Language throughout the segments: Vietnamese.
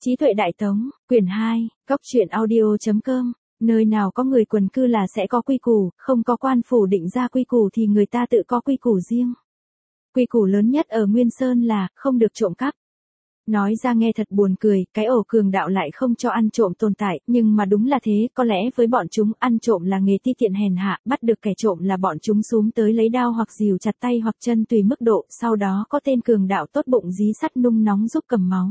Trí tuệ đại tống, quyển 2, Cóc truyện audio.com, nơi nào có người quần cư là sẽ có quy củ, không có quan phủ định ra quy củ thì người ta tự có quy củ riêng. Quy củ lớn nhất ở Nguyên Sơn là, không được trộm cắp. Nói ra nghe thật buồn cười, cái ổ cường đạo lại không cho ăn trộm tồn tại, nhưng mà đúng là thế, có lẽ với bọn chúng, ăn trộm là nghề ti tiện hèn hạ, bắt được kẻ trộm là bọn chúng xúm tới lấy đao hoặc rìu chặt tay hoặc chân tùy mức độ, sau đó có tên cường đạo tốt bụng dí sắt nung nóng giúp cầm máu.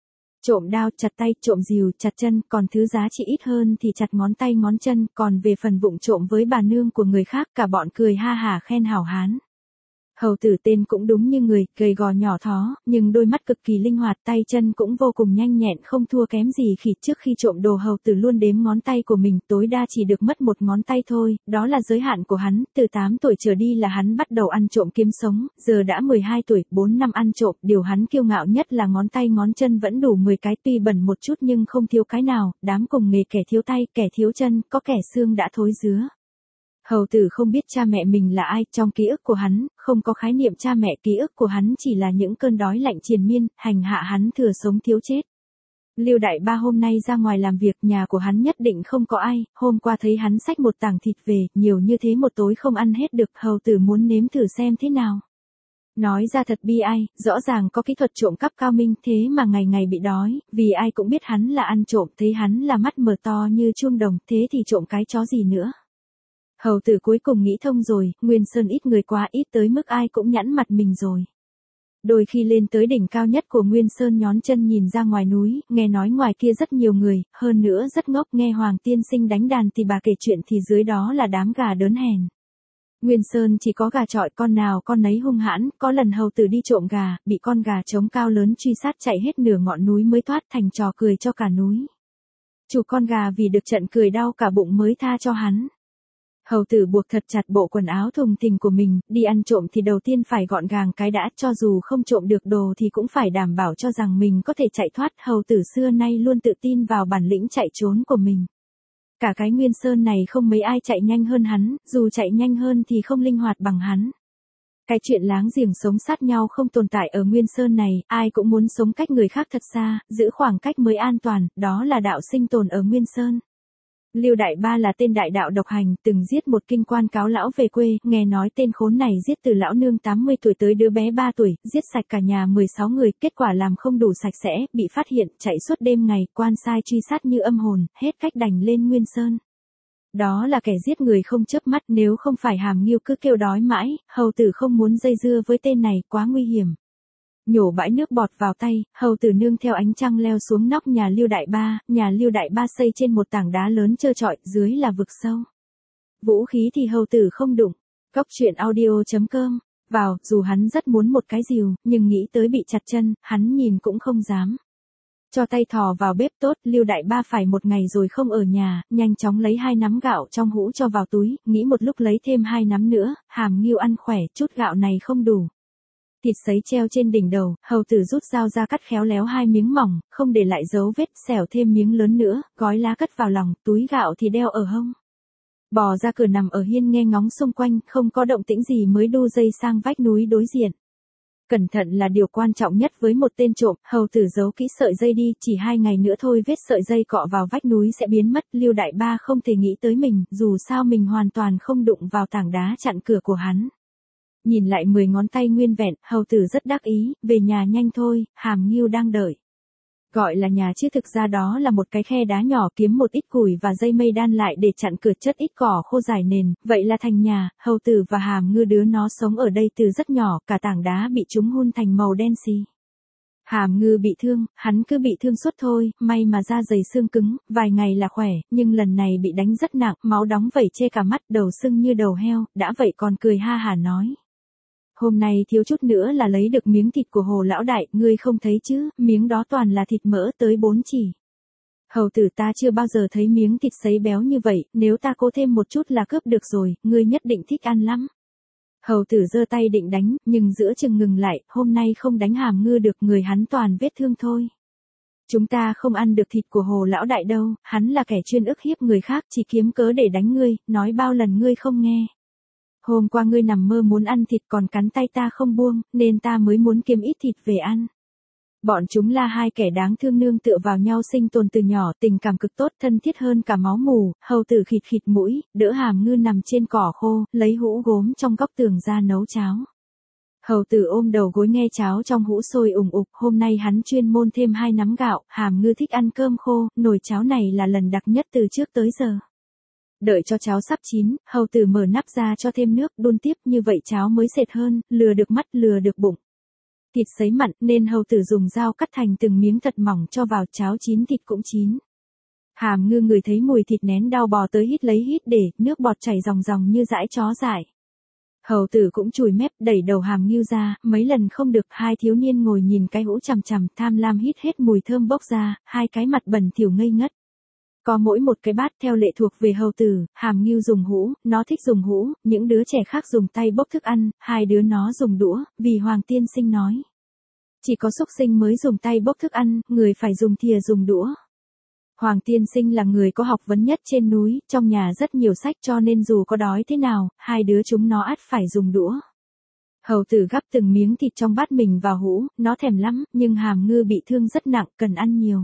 Trộm đao, chặt tay, trộm rìu, chặt chân, còn thứ giá trị ít hơn thì chặt ngón tay ngón chân, còn về phần vụng trộm với bà nương của người khác, cả bọn cười ha hả khen hảo hán. Hầu tử tên cũng đúng như người, gầy gò nhỏ thó, nhưng đôi mắt cực kỳ linh hoạt, tay chân cũng vô cùng nhanh nhẹn, không thua kém gì khỉ. Trước khi trộm đồ hầu tử luôn đếm ngón tay của mình, tối đa chỉ được mất một ngón tay thôi, đó là giới hạn của hắn. Từ 8 tuổi trở đi là hắn bắt đầu ăn trộm kiếm sống, giờ đã 12 tuổi, 4 năm ăn trộm, điều hắn kiêu ngạo nhất là ngón tay ngón chân vẫn đủ 10 cái, tuy bẩn một chút nhưng không thiếu cái nào, đám cùng nghề kẻ thiếu tay, kẻ thiếu chân, có kẻ xương đã thối rứa. Hầu tử không biết cha mẹ mình là ai, trong ký ức của hắn, không có khái niệm cha mẹ, ký ức của hắn chỉ là những cơn đói lạnh triền miên, hành hạ hắn thừa sống thiếu chết. Lưu Đại Ba hôm nay ra ngoài làm việc, nhà của hắn nhất định không có ai, hôm qua thấy hắn xách một tảng thịt về, nhiều như thế một tối không ăn hết được, hầu tử muốn nếm thử xem thế nào. Nói ra thật bi ai, rõ ràng có kỹ thuật trộm cắp cao minh thế mà ngày ngày bị đói, vì ai cũng biết hắn là ăn trộm, thấy hắn là mắt mở to như chuông đồng, thế thì trộm cái chó gì nữa. Hầu tử cuối cùng nghĩ thông rồi, Nguyên Sơn ít người quá, ít tới mức ai cũng nhẵn mặt mình rồi. Đôi khi lên tới đỉnh cao nhất của Nguyên Sơn nhón chân nhìn ra ngoài núi, nghe nói ngoài kia rất nhiều người, hơn nữa rất ngốc, nghe Hoàng tiên sinh đánh đàn thì bà kể chuyện thì dưới đó là đám gà đớn hèn. Nguyên Sơn chỉ có gà chọi, con nào con nấy hung hãn, có lần hầu tử đi trộm gà, bị con gà trống cao lớn truy sát chạy hết nửa ngọn núi mới thoát, thành trò cười cho cả núi. Chủ con gà vì được trận cười đau cả bụng mới tha cho hắn. Hầu tử buộc thật chặt bộ quần áo thùng thình của mình, đi ăn trộm thì đầu tiên phải gọn gàng cái đã, cho dù không trộm được đồ thì cũng phải đảm bảo cho rằng mình có thể chạy thoát. Hầu tử xưa nay luôn tự tin vào bản lĩnh chạy trốn của mình. Cả cái Nguyên Sơn này không mấy ai chạy nhanh hơn hắn, dù chạy nhanh hơn thì không linh hoạt bằng hắn. Cái chuyện láng giềng sống sát nhau không tồn tại ở Nguyên Sơn này, ai cũng muốn sống cách người khác thật xa, giữ khoảng cách mới an toàn, đó là đạo sinh tồn ở Nguyên Sơn. Lưu Đại Ba là tên đại đạo độc hành, từng giết một kinh quan cáo lão về quê, nghe nói tên khốn này giết từ lão nương 80 tuổi tới đứa bé 3 tuổi, giết sạch cả nhà 16 người, kết quả làm không đủ sạch sẽ, bị phát hiện, chạy suốt đêm ngày, quan sai truy sát như âm hồn, hết cách đành lên Nguyên Sơn. Đó là kẻ giết người không chớp mắt, nếu không phải Hàm Nghiêu cứ kêu đói mãi, hầu tử không muốn dây dưa với tên này, quá nguy hiểm. Nhổ bãi nước bọt vào tay, hầu tử nương theo ánh trăng leo xuống nóc nhà Lưu Đại Ba, nhà Lưu Đại Ba xây trên một tảng đá lớn trơ trọi, dưới là vực sâu. Vũ khí thì hầu tử không đụng. Cóc truyện audio.com, vào, dù hắn rất muốn một cái rìu, nhưng nghĩ tới bị chặt chân, hắn nhìn cũng không dám. Cho tay thò vào bếp tốt, Lưu Đại Ba phải một ngày rồi không ở nhà, nhanh chóng lấy 2 nắm gạo trong hũ cho vào túi, nghĩ một lúc lấy thêm 2 nắm nữa, Hàm Nghiêu ăn khỏe, chút gạo này không đủ. Thịt sấy treo trên đỉnh đầu, hầu tử rút dao ra cắt khéo léo 2 miếng mỏng, không để lại dấu vết, xẻo thêm miếng lớn nữa, gói lá cất vào lòng, túi gạo thì đeo ở hông. Bò ra cửa nằm ở hiên nghe ngóng xung quanh, không có động tĩnh gì mới đu dây sang vách núi đối diện. Cẩn thận là điều quan trọng nhất với một tên trộm, hầu tử giấu kỹ sợi dây đi, chỉ 2 ngày nữa thôi vết sợi dây cọ vào vách núi sẽ biến mất. Lưu Đại Ba không thể nghĩ tới mình, dù sao mình hoàn toàn không đụng vào tảng đá chặn cửa của hắn. Nhìn lại 10 ngón tay nguyên vẹn, hầu tử rất đắc ý, về nhà nhanh thôi, Hàm Nghiêu đang đợi. Gọi là nhà chứ thực ra đó là một cái khe đá nhỏ, kiếm một ít củi và dây mây đan lại để chặn cửa, chất ít cỏ khô rải nền, vậy là thành nhà. Hầu tử và Hàm Ngư đứa nó sống ở đây từ rất nhỏ, cả tảng đá bị chúng hun thành màu đen xì. Hàm Ngư bị thương, hắn cứ bị thương suốt thôi, may mà da dày xương cứng, vài ngày là khỏe, nhưng lần này bị đánh rất nặng, máu đóng vẩy chê cả mắt, đầu sưng như đầu heo, đã vậy còn cười ha hả nói. Hôm nay thiếu chút nữa là lấy được miếng thịt của Hồ lão đại, ngươi không thấy chứ, miếng đó toàn là thịt mỡ tới 4 chỉ. Hầu tử ta chưa bao giờ thấy miếng thịt sấy béo như vậy, nếu ta cố thêm một chút là cướp được rồi, ngươi nhất định thích ăn lắm. Hầu tử giơ tay định đánh, nhưng giữa chừng ngừng lại, hôm nay không đánh Hàm Ngư được, người hắn toàn vết thương thôi. Chúng ta không ăn được thịt của Hồ lão đại đâu, hắn là kẻ chuyên ức hiếp người khác, chỉ kiếm cớ để đánh ngươi, nói bao lần ngươi không nghe. Hôm qua ngươi nằm mơ muốn ăn thịt còn cắn tay ta không buông, nên ta mới muốn kiếm ít thịt về ăn. Bọn chúng là hai kẻ đáng thương nương tựa vào nhau sinh tồn từ nhỏ, tình cảm cực tốt, thân thiết hơn cả máu mủ. Hầu tử khịt khịt mũi, đỡ Hàm Ngư nằm trên cỏ khô, lấy hũ gốm trong góc tường ra nấu cháo. Hầu tử ôm đầu gối nghe cháo trong hũ sôi ùng ục, hôm nay hắn chuyên môn thêm 2 nắm gạo, Hàm Ngư thích ăn cơm khô, nồi cháo này là lần đặc nhất từ trước tới giờ. Đợi cho cháo sắp chín, hầu tử mở nắp ra cho thêm nước, đun tiếp, như vậy cháo mới sệt hơn, lừa được mắt lừa được bụng. Thịt sấy mặn nên hầu tử dùng dao cắt thành từng miếng thật mỏng cho vào, cháo chín thịt cũng chín. Hàm Ngư ngửi thấy mùi thịt nén đau bò tới hít lấy hít để, nước bọt chảy ròng ròng như dãi chó dại. Hầu tử cũng chùi mép đẩy đầu Hàm Ngưu ra, mấy lần không được, hai thiếu niên ngồi nhìn cái hũ chằm chằm, tham lam hít hết mùi thơm bốc ra, hai cái mặt bẩn thỉu ngây ngất. Có mỗi một cái bát theo lệ thuộc về hầu tử, Hàm Ngưu dùng hũ, nó thích dùng hũ, những đứa trẻ khác dùng tay bốc thức ăn, hai đứa nó dùng đũa, vì Hoàng tiên sinh nói. Chỉ có súc sinh mới dùng tay bốc thức ăn, người phải dùng thìa dùng đũa. Hoàng tiên sinh là người có học vấn nhất trên núi, trong nhà rất nhiều sách cho nên dù có đói thế nào, hai đứa chúng nó ắt phải dùng đũa. Hầu tử gắp từng miếng thịt trong bát mình vào hũ, nó thèm lắm, nhưng Hàm Ngư bị thương rất nặng, cần ăn nhiều.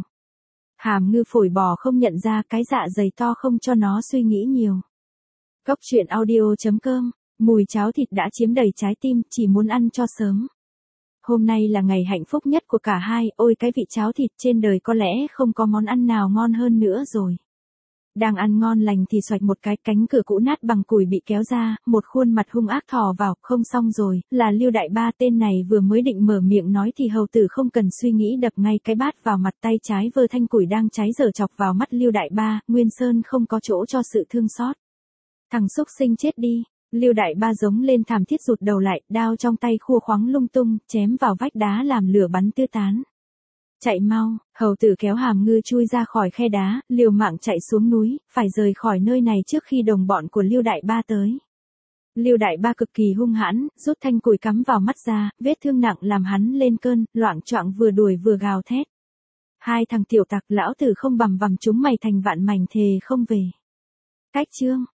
Hàm Ngư phổi bò không nhận ra, cái dạ dày to không cho nó suy nghĩ nhiều. Cốc truyện audio.com, mùi cháo thịt đã chiếm đầy trái tim, chỉ muốn ăn cho sớm. Hôm nay là ngày hạnh phúc nhất của cả hai, ôi cái vị cháo thịt trên đời có lẽ không có món ăn nào ngon hơn nữa rồi. Đang ăn ngon lành thì xoạch một cái, cánh cửa cũ nát bằng củi bị kéo ra, một khuôn mặt hung ác thò vào, không xong rồi, là Lưu Đại Ba. Tên này vừa mới định mở miệng nói thì hầu tử không cần suy nghĩ đập ngay cái bát vào mặt, tay trái vơ thanh củi đang cháy dở chọc vào mắt Lưu Đại Ba, Nguyên Sơn không có chỗ cho sự thương xót. Thằng xúc sinh chết đi. Lưu Đại Ba giống lên thảm thiết rụt đầu lại, đao trong tay khua khoáng lung tung, chém vào vách đá làm lửa bắn tứ tán. Chạy mau, hầu tử kéo Hàm Ngư chui ra khỏi khe đá, liều mạng chạy xuống núi, phải rời khỏi nơi này trước khi đồng bọn của Lưu Đại Ba tới. Lưu Đại Ba cực kỳ hung hãn, rút thanh củi cắm vào mắt ra, vết thương nặng làm hắn lên cơn, loạng choạng vừa đuổi vừa gào thét. Hai thằng tiểu tặc, lão tử không bằm vằm chúng mày thành vạn mảnh, thề không về. Cách chương